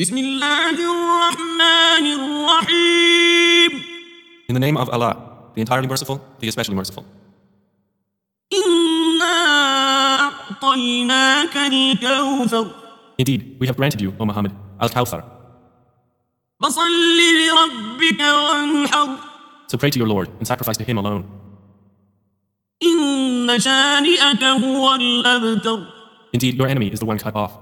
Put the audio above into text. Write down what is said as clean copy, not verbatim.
بسم الله الرحمن الرحيم. In the name of Allah, the entirely merciful, the especially merciful. إنا أعطيناك الكوثر. Indeed, we have granted you, O Muhammad, Al-Kawthar. فصل لربك وانحر. So pray to your Lord and sacrifice to Him alone. إن شانئك هو الأبتر. Indeed, your enemy is the one cut off.